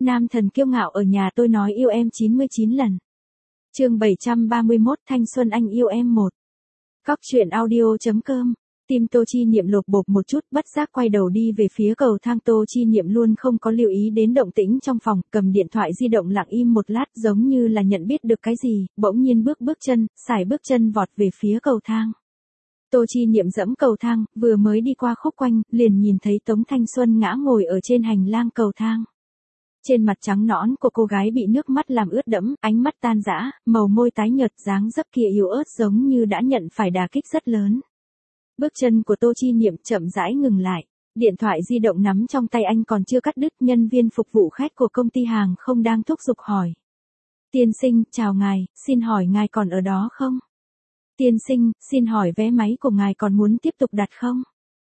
Nam thần kiêu ngạo ở nhà tôi nói yêu em 99 lần. Chương 731 Thanh xuân anh yêu em 1. Cóc truyện audio.com. Tim Tô Chi Niệm lột bột một chút, bất giác quay đầu đi về phía cầu thang. Tô Chi Niệm luôn không có lưu ý đến động tĩnh trong phòng, cầm điện thoại di động lặng im một lát, giống như là nhận biết được cái gì, bỗng nhiên bước chân, sải bước chân vọt về phía cầu thang. Tô Chi Niệm dẫm cầu thang, vừa mới đi qua khúc quanh, liền nhìn thấy Tống Thanh Xuân ngã ngồi ở trên hành lang cầu thang. Trên mặt trắng nõn của cô gái bị nước mắt làm ướt đẫm, ánh mắt tan rã, màu môi tái nhợt, dáng dấp kia yếu ớt giống như đã nhận phải đả kích rất lớn. Bước chân của Tô Chi Niệm chậm rãi ngừng lại, điện thoại di động nắm trong tay anh còn chưa cắt đứt, nhân viên phục vụ khách của công ty hàng không đang thúc giục hỏi. Tiên sinh, chào ngài, xin hỏi ngài còn ở đó không? Tiên sinh, xin hỏi vé máy của ngài còn muốn tiếp tục đặt không?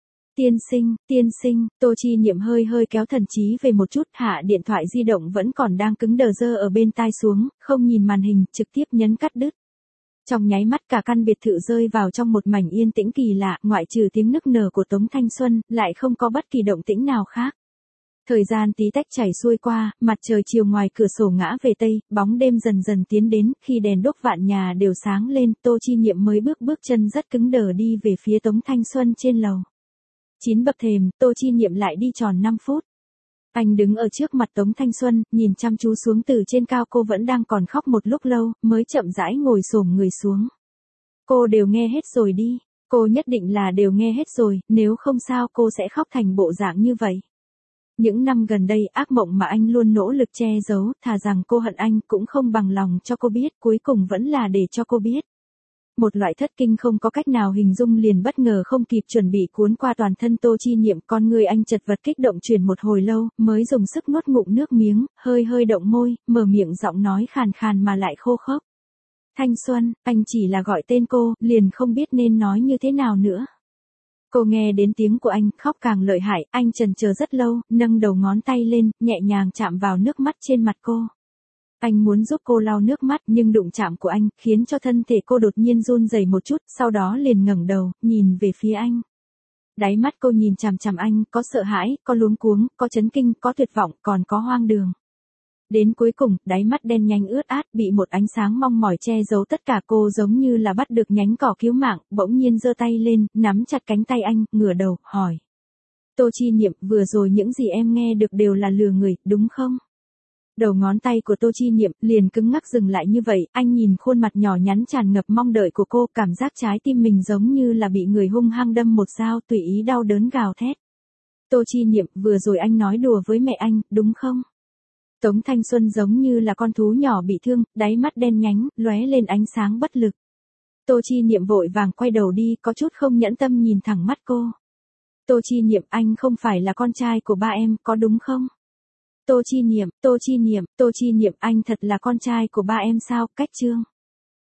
Tiên sinh, Tô Chi Niệm hơi kéo thần trí về một chút, hạ điện thoại di động vẫn còn đang cứng đờ dơ ở bên tai xuống, không nhìn màn hình, trực tiếp nhấn cắt đứt. Trong nháy mắt cả căn biệt thự rơi vào trong một mảnh yên tĩnh kỳ lạ, ngoại trừ tiếng nức nở của Tống Thanh Xuân, lại không có bất kỳ động tĩnh nào khác. Thời gian tí tách chảy xuôi qua, mặt trời chiều ngoài cửa sổ ngã về tây, bóng đêm dần dần tiến đến, khi đèn đốt vạn nhà đều sáng lên, Tô Chi Niệm mới bước chân rất cứng đờ đi về phía Tống Thanh Xuân trên lầu. 9 bậc thềm, Tô Chi Niệm lại đi tròn 5 phút. Anh đứng ở trước mặt Tống Thanh Xuân, nhìn chăm chú xuống từ trên cao, cô vẫn đang còn khóc một lúc lâu, mới chậm rãi ngồi xổm người xuống. Cô đều nghe hết rồi đi, cô nhất định là đều nghe hết rồi, nếu không sao cô sẽ khóc thành bộ dạng như vậy. Những năm gần đây ác mộng mà anh luôn nỗ lực che giấu, thà rằng cô hận anh cũng không bằng lòng cho cô biết, cuối cùng vẫn là để cho cô biết. Một loại thất kinh không có cách nào hình dung liền bất ngờ không kịp chuẩn bị cuốn qua toàn thân Tô Chi Niệm, con người anh chật vật kích động chuyển một hồi lâu, mới dùng sức nuốt ngụm nước miếng, hơi động môi, mở miệng giọng nói khàn khàn mà lại khô khốc. Thanh Xuân, anh chỉ là gọi tên cô, liền không biết nên nói như thế nào nữa. Cô nghe đến tiếng của anh, khóc càng lợi hại, anh chần chờ rất lâu, nâng đầu ngón tay lên, nhẹ nhàng chạm vào nước mắt trên mặt cô. Anh muốn giúp cô lau nước mắt, nhưng đụng chạm của anh, khiến cho thân thể cô đột nhiên run rẩy một chút, sau đó liền ngẩng đầu, nhìn về phía anh. Đáy mắt cô nhìn chằm chằm anh, có sợ hãi, có luống cuống, có chấn kinh, có tuyệt vọng, còn có hoang đường. Đến cuối cùng, đáy mắt đen nhánh ướt át, bị một ánh sáng mong mỏi che giấu tất cả, cô giống như là bắt được nhánh cỏ cứu mạng, bỗng nhiên giơ tay lên, nắm chặt cánh tay anh, ngửa đầu, hỏi. Tô Chi Niệm, vừa rồi những gì em nghe được đều là lừa người, đúng không? Đầu ngón tay của Tô Chi Niệm liền cứng ngắc dừng lại như vậy, anh nhìn khuôn mặt nhỏ nhắn tràn ngập mong đợi của cô, cảm giác trái tim mình giống như là bị người hung hăng đâm một dao, tùy ý đau đớn gào thét. Tô Chi Niệm, vừa rồi anh nói đùa với mẹ anh, đúng không? Tống Thanh Xuân giống như là con thú nhỏ bị thương, đáy mắt đen nhánh, lóe lên ánh sáng bất lực. Tô Chi Niệm vội vàng quay đầu đi, có chút không nhẫn tâm nhìn thẳng mắt cô. Tô Chi Niệm, anh không phải là con trai của ba em, có đúng không? Tô Chi Niệm, anh thật là con trai của ba em sao? Cách Trương.